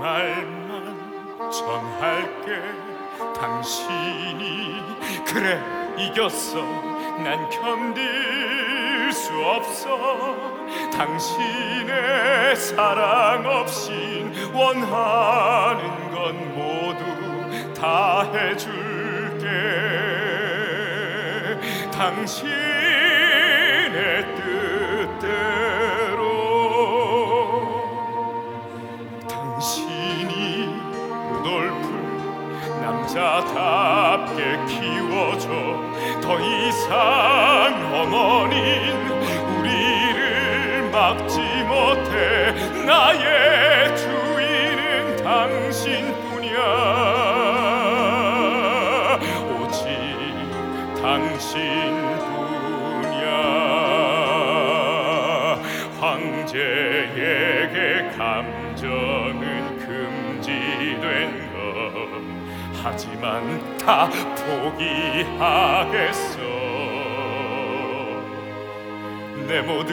말만 전할게. 당신이 그래 이겼어. 난 견딜 수 없어. 당신의 사랑 없인 원하는 건 모두 다 해줄게. 당신의 뜻대로. 당신이 루돌프 남자답게 키워줘. 더 이상 어머닌 우리를 막지 못해. 나의 주인은 당신뿐이야. 오직 당신뿐이야. 황제에게 감정은 금지된 것. 하지만 다 포기하겠어. 내 모든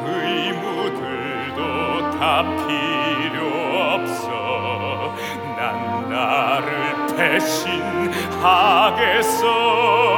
의무들도 다 필요 없어. 난 나를 배신하겠어.